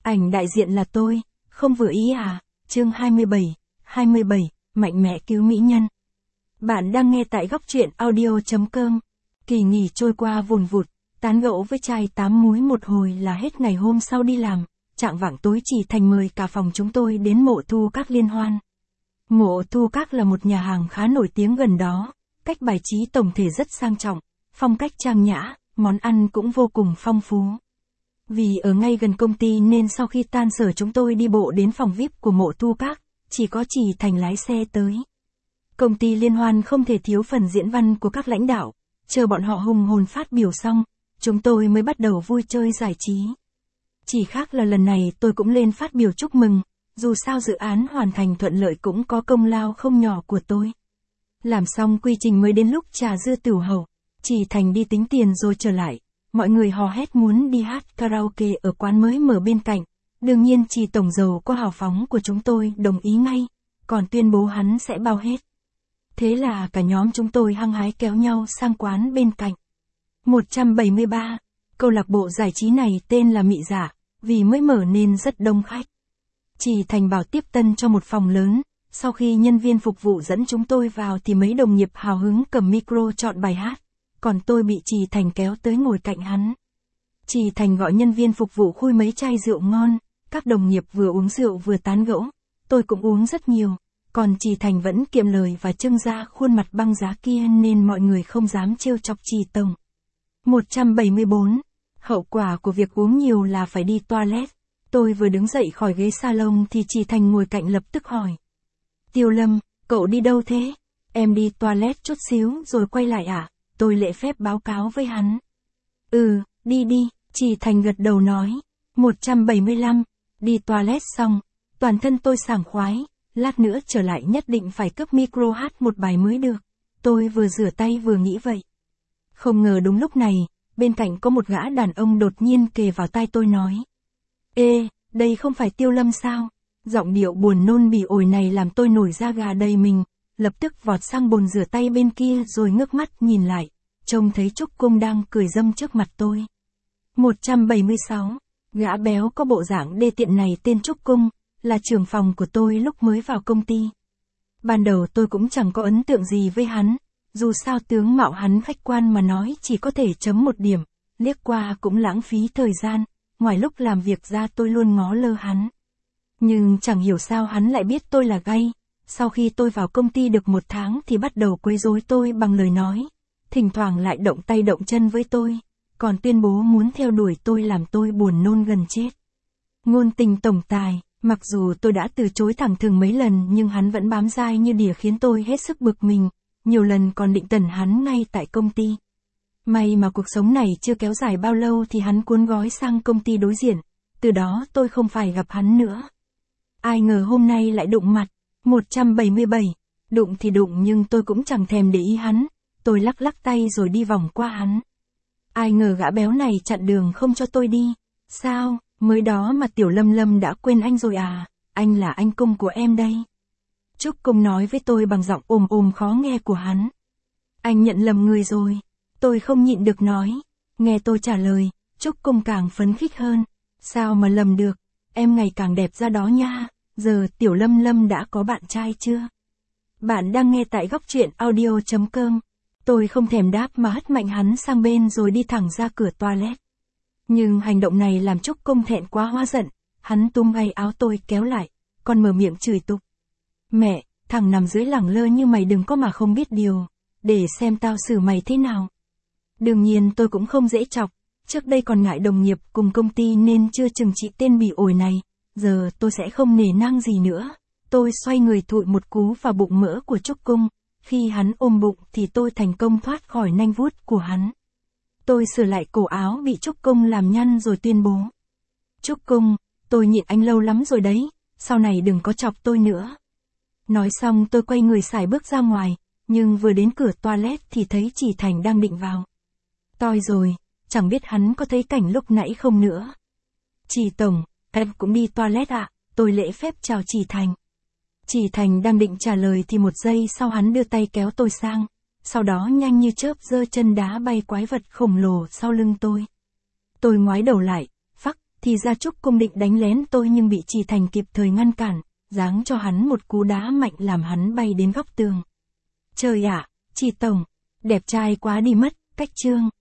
Ảnh đại diện là tôi, không vừa ý à? Chương 27, mạnh mẽ cứu mỹ nhân. Bạn đang nghe tại góc truyện audio.com. Kỳ nghỉ trôi qua vùn vụt, tán gẫu với trai 8 múi một hồi là hết ngày hôm sau đi làm. Chạng vạng tối Chỉ Thành mời cả phòng chúng tôi đến Mộ Thu Các liên hoan. Mộ Thu Các là một nhà hàng khá nổi tiếng gần đó, cách bài trí tổng thể rất sang trọng, phong cách trang nhã, món ăn cũng vô cùng phong phú. Vì ở ngay gần công ty nên sau khi tan sở chúng tôi đi bộ đến phòng VIP của Mộ Thu Các, chỉ có Chỉ Thành lái xe tới. Công ty liên hoan không thể thiếu phần diễn văn của các lãnh đạo, chờ bọn họ hùng hồn phát biểu xong, chúng tôi mới bắt đầu vui chơi giải trí. Chỉ khác là lần này tôi cũng lên phát biểu chúc mừng, dù sao dự án hoàn thành thuận lợi cũng có công lao không nhỏ của tôi. Làm xong quy trình mới đến lúc trà dưa tửu hầu, Chỉ Thành đi tính tiền rồi trở lại. Mọi người hò hét muốn đi hát karaoke ở quán mới mở bên cạnh. Đương nhiên Chỉ tổng giàu có hào phóng của chúng tôi đồng ý ngay, còn tuyên bố hắn sẽ bao hết. Thế là cả nhóm chúng tôi hăng hái kéo nhau sang quán bên cạnh. 173, câu lạc bộ giải trí này tên là Mị Dạ, vì mới mở nên rất đông khách. Chỉ Thành bảo tiếp tân cho một phòng lớn, sau khi nhân viên phục vụ dẫn chúng tôi vào thì mấy đồng nghiệp hào hứng cầm micro chọn bài hát. Còn tôi bị Chỉ Thành kéo tới ngồi cạnh hắn. Chỉ Thành gọi nhân viên phục vụ khui mấy chai rượu ngon, các đồng nghiệp vừa uống rượu vừa tán gẫu, tôi cũng uống rất nhiều, còn Chỉ Thành vẫn kiệm lời và trưng ra khuôn mặt băng giá kia nên mọi người không dám trêu chọc Chỉ tổng. 174. Hậu quả của việc uống nhiều là phải đi toilet. Tôi vừa đứng dậy khỏi ghế salon thì Chỉ Thành ngồi cạnh lập tức hỏi. Tiêu Lâm, cậu đi đâu thế? Em đi toilet chút xíu rồi quay lại ạ. Tôi lễ phép báo cáo với hắn. Đi, Chỉ Thành gật đầu nói. 175, đi toilet xong, toàn thân tôi sảng khoái, lát nữa trở lại nhất định phải cướp micro hát một bài mới được. Tôi vừa rửa tay vừa nghĩ vậy. Không ngờ đúng lúc này, bên cạnh có một gã đàn ông đột nhiên kề vào tai tôi nói. Ê, đây không phải Tiêu Lâm sao? Giọng điệu buồn nôn bỉ ổi này làm tôi nổi da gà đầy mình. Lập tức vọt sang bồn rửa tay bên kia rồi ngước mắt nhìn lại, trông thấy Trúc Cung đang cười râm trước mặt tôi. 176, gã béo có bộ dạng đê tiện này tên Trúc Cung, là trưởng phòng của tôi lúc mới vào công ty. Ban đầu tôi cũng chẳng có ấn tượng gì với hắn, dù sao tướng mạo hắn khách quan mà nói chỉ có thể chấm 1 điểm, liếc qua cũng lãng phí thời gian, ngoài lúc làm việc ra tôi luôn ngó lơ hắn. Nhưng chẳng hiểu sao hắn lại biết tôi là gay. Sau khi tôi vào công ty được 1 tháng thì bắt đầu quấy rối tôi bằng lời nói, thỉnh thoảng lại động tay động chân với tôi, còn tuyên bố muốn theo đuổi tôi làm tôi buồn nôn gần chết. Ngôn tình tổng tài, mặc dù tôi đã từ chối thẳng thừng mấy lần nhưng hắn vẫn bám dai như đỉa khiến tôi hết sức bực mình, nhiều lần còn định tẩn hắn ngay tại công ty. May mà cuộc sống này chưa kéo dài bao lâu thì hắn cuốn gói sang công ty đối diện, từ đó tôi không phải gặp hắn nữa. Ai ngờ hôm nay lại đụng mặt. 177, đụng thì đụng nhưng tôi cũng chẳng thèm để ý hắn, tôi lắc lắc tay rồi đi vòng qua hắn. Ai ngờ gã béo này chặn đường không cho tôi đi. Sao, mới đó mà Tiểu Lâm đã quên anh rồi à, anh là anh Cung của em đây. Trúc Cung nói với tôi bằng giọng ồm khó nghe của hắn. Anh nhận lầm người rồi, tôi không nhịn được nói. Nghe tôi trả lời, Trúc Cung càng phấn khích hơn. Sao mà lầm được, em ngày càng đẹp ra đó nha. Giờ Tiểu Lâm đã có bạn trai chưa? Bạn đang nghe tại góc truyện audio.com. Tôi không thèm đáp mà hất mạnh hắn sang bên rồi đi thẳng ra cửa toilet. Nhưng hành động này làm Trúc Cung thẹn quá hóa giận, hắn túm ngay áo tôi kéo lại, còn mở miệng chửi tục. Mẹ, thằng nằm dưới lẳng lơ như mày đừng có mà không biết điều, để xem tao xử mày thế nào. Đương nhiên tôi cũng không dễ chọc, trước đây còn ngại đồng nghiệp cùng công ty nên chưa chừng trị tên bỉ ổi này. Giờ tôi sẽ không nể nang gì nữa. Tôi xoay người thụi một cú vào bụng mỡ của Trúc Cung. Khi hắn ôm bụng thì tôi thành công thoát khỏi nanh vuốt của hắn. Tôi sửa lại cổ áo bị Trúc Cung làm nhăn rồi tuyên bố. Trúc Cung, tôi nhịn anh lâu lắm rồi đấy, sau này đừng có chọc tôi nữa. Nói xong tôi quay người sải bước ra ngoài, nhưng vừa đến cửa toilet thì thấy Chỉ Thành đang định vào. Toi rồi, chẳng biết hắn có thấy cảnh lúc nãy không nữa. Chỉ tổng, em cũng đi toilet ạ, tôi lễ phép chào Chỉ Thành. Chỉ Thành đang định trả lời thì một giây sau hắn đưa tay kéo tôi sang, sau đó nhanh như chớp giơ chân đá bay quái vật khổng lồ sau lưng tôi. Tôi ngoái đầu lại, phắc, Thì ra Trúc Cung định đánh lén tôi nhưng bị Trì Thành kịp thời ngăn cản, giáng cho hắn một cú đá mạnh làm hắn bay đến góc tường. Trời ạ, Trì Tổng, đẹp trai quá đi mất, cách chương.